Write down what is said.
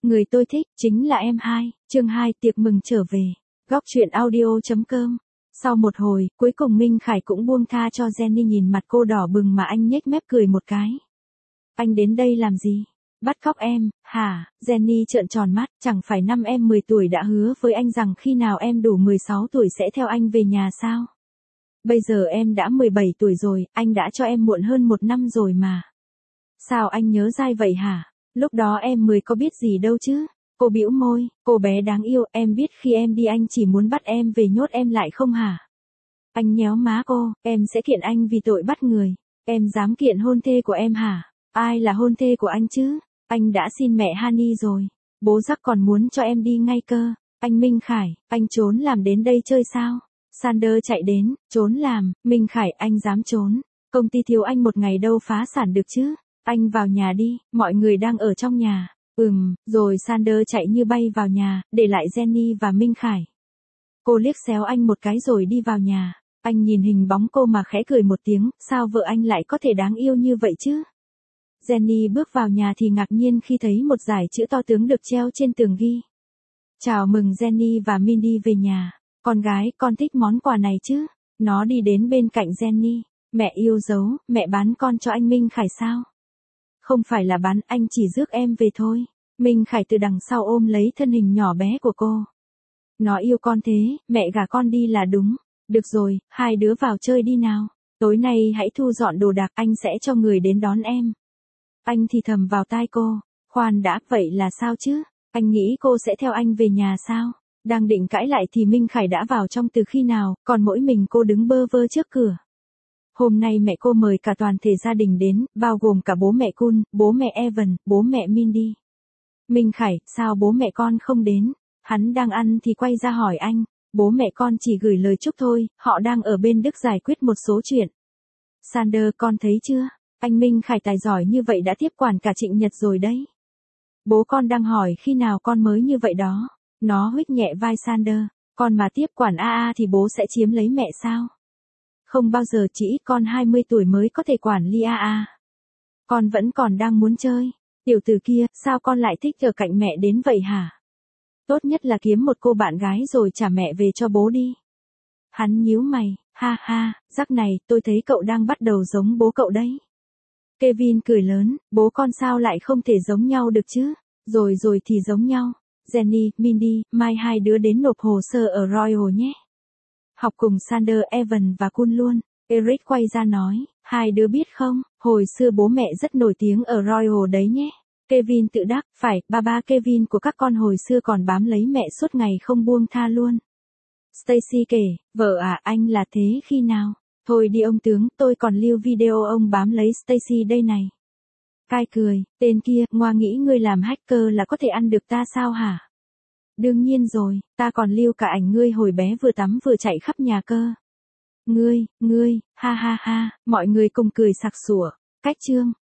Người tôi thích, chính là em hai. Chương 2 tiệc mừng trở về. Góc truyện audio.com. Sau một hồi, cuối cùng Minh Khải cũng buông tha cho Jenny, nhìn mặt cô đỏ bừng mà anh nhếch mép cười một cái. Anh đến đây làm gì? Bắt cóc em, hả? Jenny trợn tròn mắt, chẳng phải năm em 10 tuổi đã hứa với anh rằng khi nào em đủ 16 tuổi sẽ theo anh về nhà sao? Bây giờ em đã 17 tuổi rồi, anh đã cho em muộn hơn 1 năm rồi mà. Sao anh nhớ dai vậy hả? Lúc đó em 10 có biết gì đâu chứ? Cô bĩu môi, cô bé đáng yêu, em biết khi em đi anh chỉ muốn bắt em về nhốt em lại không hả? Anh nhéo má cô, em sẽ kiện anh vì tội bắt người. Em dám kiện hôn thê của em hả? Ai là hôn thê của anh chứ? Anh đã xin mẹ Hani rồi. Bố Jack còn muốn cho em đi ngay cơ. Anh Minh Khải, anh trốn làm đến đây chơi sao? Sander chạy đến, trốn làm, Minh Khải anh dám trốn. Công ty thiếu anh một ngày đâu phá sản được chứ. Anh vào nhà đi, mọi người đang ở trong nhà. Rồi Sander chạy như bay vào nhà, để lại Jenny và Minh Khải. Cô liếc xéo anh một cái rồi đi vào nhà. Anh nhìn hình bóng cô mà khẽ cười một tiếng, sao vợ anh lại có thể đáng yêu như vậy chứ? Jenny bước vào nhà thì ngạc nhiên khi thấy một dải chữ to tướng được treo trên tường ghi. Chào mừng Jenny và Mindy về nhà. Con gái, con thích món quà này chứ? Nó đi đến bên cạnh Jenny. Mẹ yêu dấu, mẹ bán con cho anh Minh Khải sao? Không phải là bán, anh chỉ rước em về thôi. Minh Khải từ đằng sau ôm lấy thân hình nhỏ bé của cô. Nó yêu con thế, mẹ gả con đi là đúng. Được rồi, hai đứa vào chơi đi nào. Tối nay hãy thu dọn đồ đạc, anh sẽ cho người đến đón em. Anh thì thầm vào tai cô. Khoan đã, vậy là sao chứ? Anh nghĩ cô sẽ theo anh về nhà sao? Đang định cãi lại thì Minh Khải đã vào trong từ khi nào, còn mỗi mình cô đứng bơ vơ trước cửa. Hôm nay mẹ cô mời cả toàn thể gia đình đến, bao gồm cả bố mẹ Kun, bố mẹ Evan, bố mẹ Mindy. Minh Khải, sao bố mẹ con không đến? Hắn đang ăn thì quay ra hỏi anh. Bố mẹ con chỉ gửi lời chúc thôi, họ đang ở bên Đức giải quyết một số chuyện. Sander, con thấy chưa? Anh Minh Khải tài giỏi như vậy đã tiếp quản cả Trịnh Nhật rồi đấy. Bố con đang hỏi khi nào con mới như vậy đó. Nó huých nhẹ vai Sander. Con mà tiếp quản AA thì bố sẽ chiếm lấy mẹ sao? Không bao giờ, chỉ ít con 20 tuổi mới có thể quản ly AA. Con vẫn còn đang muốn chơi. Tiểu tử kia, sao con lại thích ở cạnh mẹ đến vậy hả? Tốt nhất là kiếm một cô bạn gái rồi trả mẹ về cho bố đi. Hắn nhíu mày, ha ha, Jack này, tôi thấy cậu đang bắt đầu giống bố cậu đấy. Kevin cười lớn, bố con sao lại không thể giống nhau được chứ? Rồi thì giống nhau. Jenny, Mindy, mai hai đứa đến nộp hồ sơ ở Royal nhé. Học cùng Sander, Evan và Kun luôn. Eric quay ra nói, hai đứa biết không, hồi xưa bố mẹ rất nổi tiếng ở Royal đấy nhé. Kevin tự đắc, phải, ba Kevin của các con hồi xưa còn bám lấy mẹ suốt ngày không buông tha luôn. Stacy kể, vợ à, anh là thế khi nào? Thôi đi ông tướng, tôi còn lưu video ông bám lấy Stacy đây này. Cai cười, tên kia, ngoa nghĩ ngươi làm hacker là có thể ăn được ta sao hả? Đương nhiên rồi, ta còn lưu cả ảnh ngươi hồi bé vừa tắm vừa chạy khắp nhà cơ. Ngươi, ha ha ha, mọi người cùng cười sặc sủa. Cách chương.